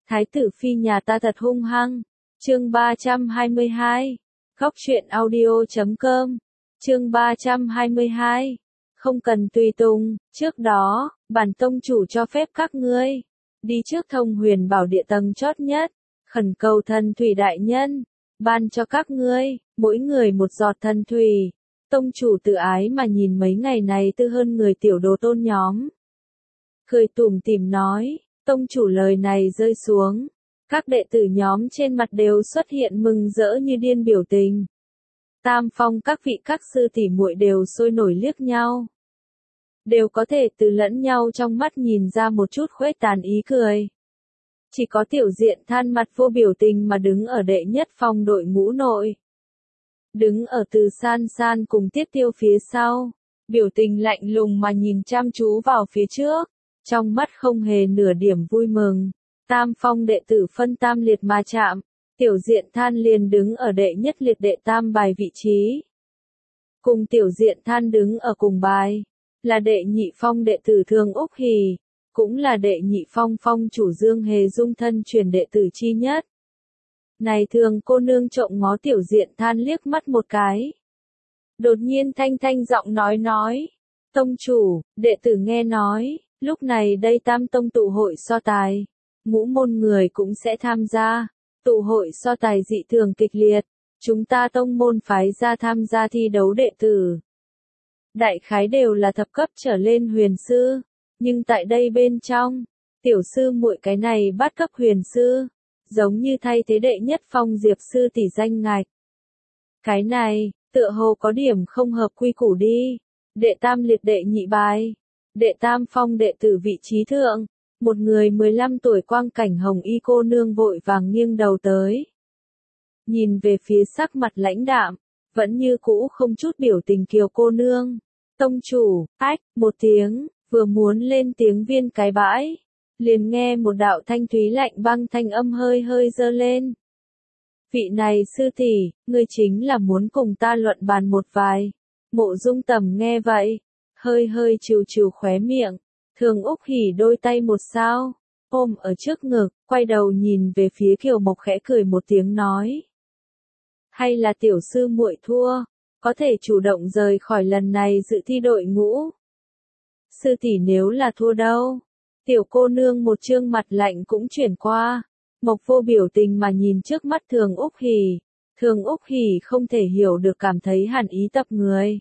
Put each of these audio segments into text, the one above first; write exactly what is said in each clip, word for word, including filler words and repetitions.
Thái tử phi nhà ta thật hung hăng. Chương ba trăm hai mươi hai. Góc truyện audio chấm com. Chương ba trăm hai mươi hai. Không cần tùy tùng, trước đó, bản tông chủ cho phép các ngươi đi trước Thông Huyền Bảo Địa tầng chót nhất, khẩn cầu thần thủy đại nhân ban cho các ngươi mỗi người một giọt thần thủy. Tông chủ tự ái mà nhìn mấy ngày này tư hơn người tiểu đồ tôn nhóm, cười tủm tỉm nói. Tông chủ lời này rơi xuống, các đệ tử nhóm trên mặt đều xuất hiện mừng rỡ như điên biểu tình. Tam phong các vị các sư tỷ muội đều sôi nổi liếc nhau, đều có thể từ lẫn nhau trong mắt nhìn ra một chút khuếch tán ý cười. Chỉ có Tiểu Diện than mặt vô biểu tình mà đứng ở đệ nhất phong đội ngũ nội, đứng ở Từ San San cùng Tiết Tiêu phía sau, biểu tình lạnh lùng mà nhìn chăm chú vào phía trước, trong mắt không hề nửa điểm vui mừng. Tam phong đệ tử phân tam liệt mà chạm, Tiểu Diện than liền đứng ở đệ nhất liệt đệ tam bài vị trí. Cùng Tiểu Diện than đứng ở cùng bài, là đệ nhị phong đệ tử Thường Úc Hỷ, cũng là đệ nhị phong phong chủ Dương Hề Dung thân truyền đệ tử chi nhất. Này Thường cô nương trộm ngó Tiểu Diện than liếc mắt một cái. Đột nhiên thanh thanh giọng nói nói, tông chủ, đệ tử nghe nói, lúc này đây tam tông tụ hội so tài, ngũ môn người cũng sẽ tham gia, tụ hội so tài dị thường kịch liệt, chúng ta tông môn phái ra tham gia thi đấu đệ tử. Đại khái đều là thập cấp trở lên huyền sư, nhưng tại đây bên trong, tiểu sư muội cái này bắt cấp huyền sư, giống như thay thế đệ nhất phong Diệp sư tỷ danh ngạch. Cái này, tựa hồ có điểm không hợp quy củ đi. Đệ tam liệt đệ nhị bài, đệ tam phong đệ tử vị trí thượng, một người mười lăm tuổi quang cảnh hồng y cô nương vội vàng nghiêng đầu tới. Nhìn về phía sắc mặt lãnh đạm, vẫn như cũ không chút biểu tình Kiều cô nương. Tông chủ, ách, một tiếng, vừa muốn lên tiếng viên cái bãi, liền nghe một đạo thanh thúy lạnh băng thanh âm hơi hơi dơ lên. Vị này sư tỷ, ngươi chính là muốn cùng ta luận bàn một vài. Mộ Dung Tầm nghe vậy, hơi hơi trừ trừ khóe miệng, Thường Úc Hỷ đôi tay một sao, ôm ở trước ngực, quay đầu nhìn về phía Kiều Mộc khẽ cười một tiếng nói. Hay là tiểu sư muội thua, có thể chủ động rời khỏi lần này dự thi đội ngũ. Sư tỷ nếu là thua đâu? Tiểu cô nương một trương mặt lạnh cũng chuyển qua, Mộc vô biểu tình mà nhìn trước mắt Thường Úc Hỷ. Thường Úc Hỷ không thể hiểu được cảm thấy hàn ý tập người.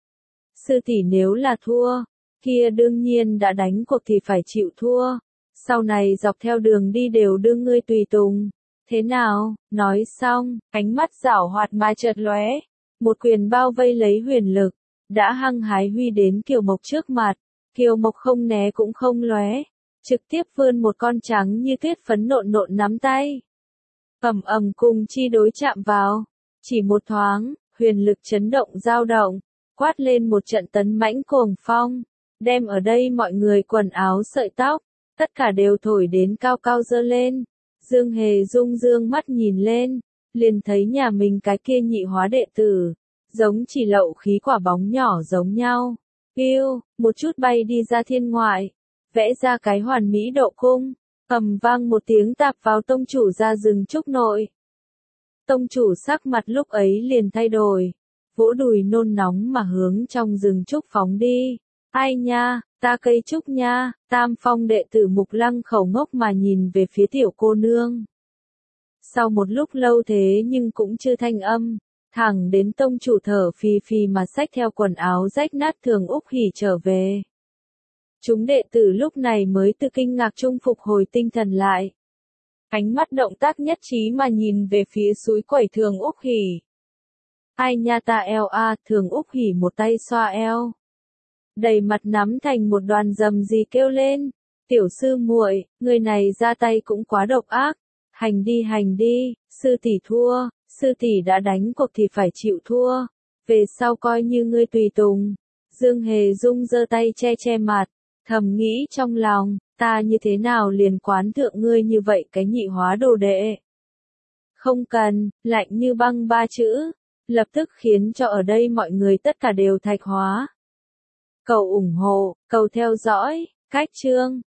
Sư tỷ nếu là thua, kia đương nhiên đã đánh cuộc thì phải chịu thua. Sau này dọc theo đường đi đều đưa ngươi tùy tùng. Thế nào? Nói xong, ánh mắt giảo hoạt mà chợt lóe, một quyền bao vây lấy huyền lực, đã hăng hái huy đến Kiều Mộc trước mặt. Kiều Mộc không né cũng không lóe, trực tiếp vươn một con trắng như tuyết phấn nộn nộn nắm tay. Ầm ầm cùng chi đối chạm vào, chỉ một thoáng, huyền lực chấn động dao động, quát lên một trận tấn mãnh cuồng phong, đem ở đây mọi người quần áo sợi tóc, tất cả đều thổi đến cao cao dơ lên. Dương Hề Dung dương mắt nhìn lên, liền thấy nhà mình cái kia nhị hóa đệ tử, giống chỉ lậu khí quả bóng nhỏ giống nhau. Piu, một chút bay đi ra thiên ngoại, vẽ ra cái hoàn mỹ độ cung, ầm vang một tiếng tạp vào tông chủ ra rừng trúc nội. Tông chủ sắc mặt lúc ấy liền thay đổi, vỗ đùi nôn nóng mà hướng trong rừng trúc phóng đi. Ai nha, ta cây trúc nha, tam phong đệ tử Mục Lăng khẩu ngốc mà nhìn về phía tiểu cô nương. Sau một lúc lâu thế nhưng cũng chưa thanh âm, thẳng đến tông chủ thở phì phì mà xách theo quần áo rách nát Thường Úc Hỷ trở về. Chúng đệ tử lúc này mới từ kinh ngạc trung phục hồi tinh thần lại. Ánh mắt động tác nhất trí mà nhìn về phía suối quẩy Thường Úc Hỷ. Ai nha ta eo a, Thường Úc Hỷ một tay xoa eo, đầy mặt nắm thành một đoàn rầm gì kêu lên. Tiểu sư muội, người này ra tay cũng quá độc ác. Hành đi hành đi, sư tỷ thua, sư tỷ đã đánh cuộc thì phải chịu thua. Về sau coi như ngươi tùy tùng. Dương Hề Dung giơ tay che che mặt, thầm nghĩ trong lòng, ta như thế nào liền quán thượng ngươi như vậy cái nhị hóa đồ đệ. Không cần, lạnh như băng ba chữ, lập tức khiến cho ở đây mọi người tất cả đều thạch hóa. Cầu ủng hộ, cầu theo dõi, cách chương.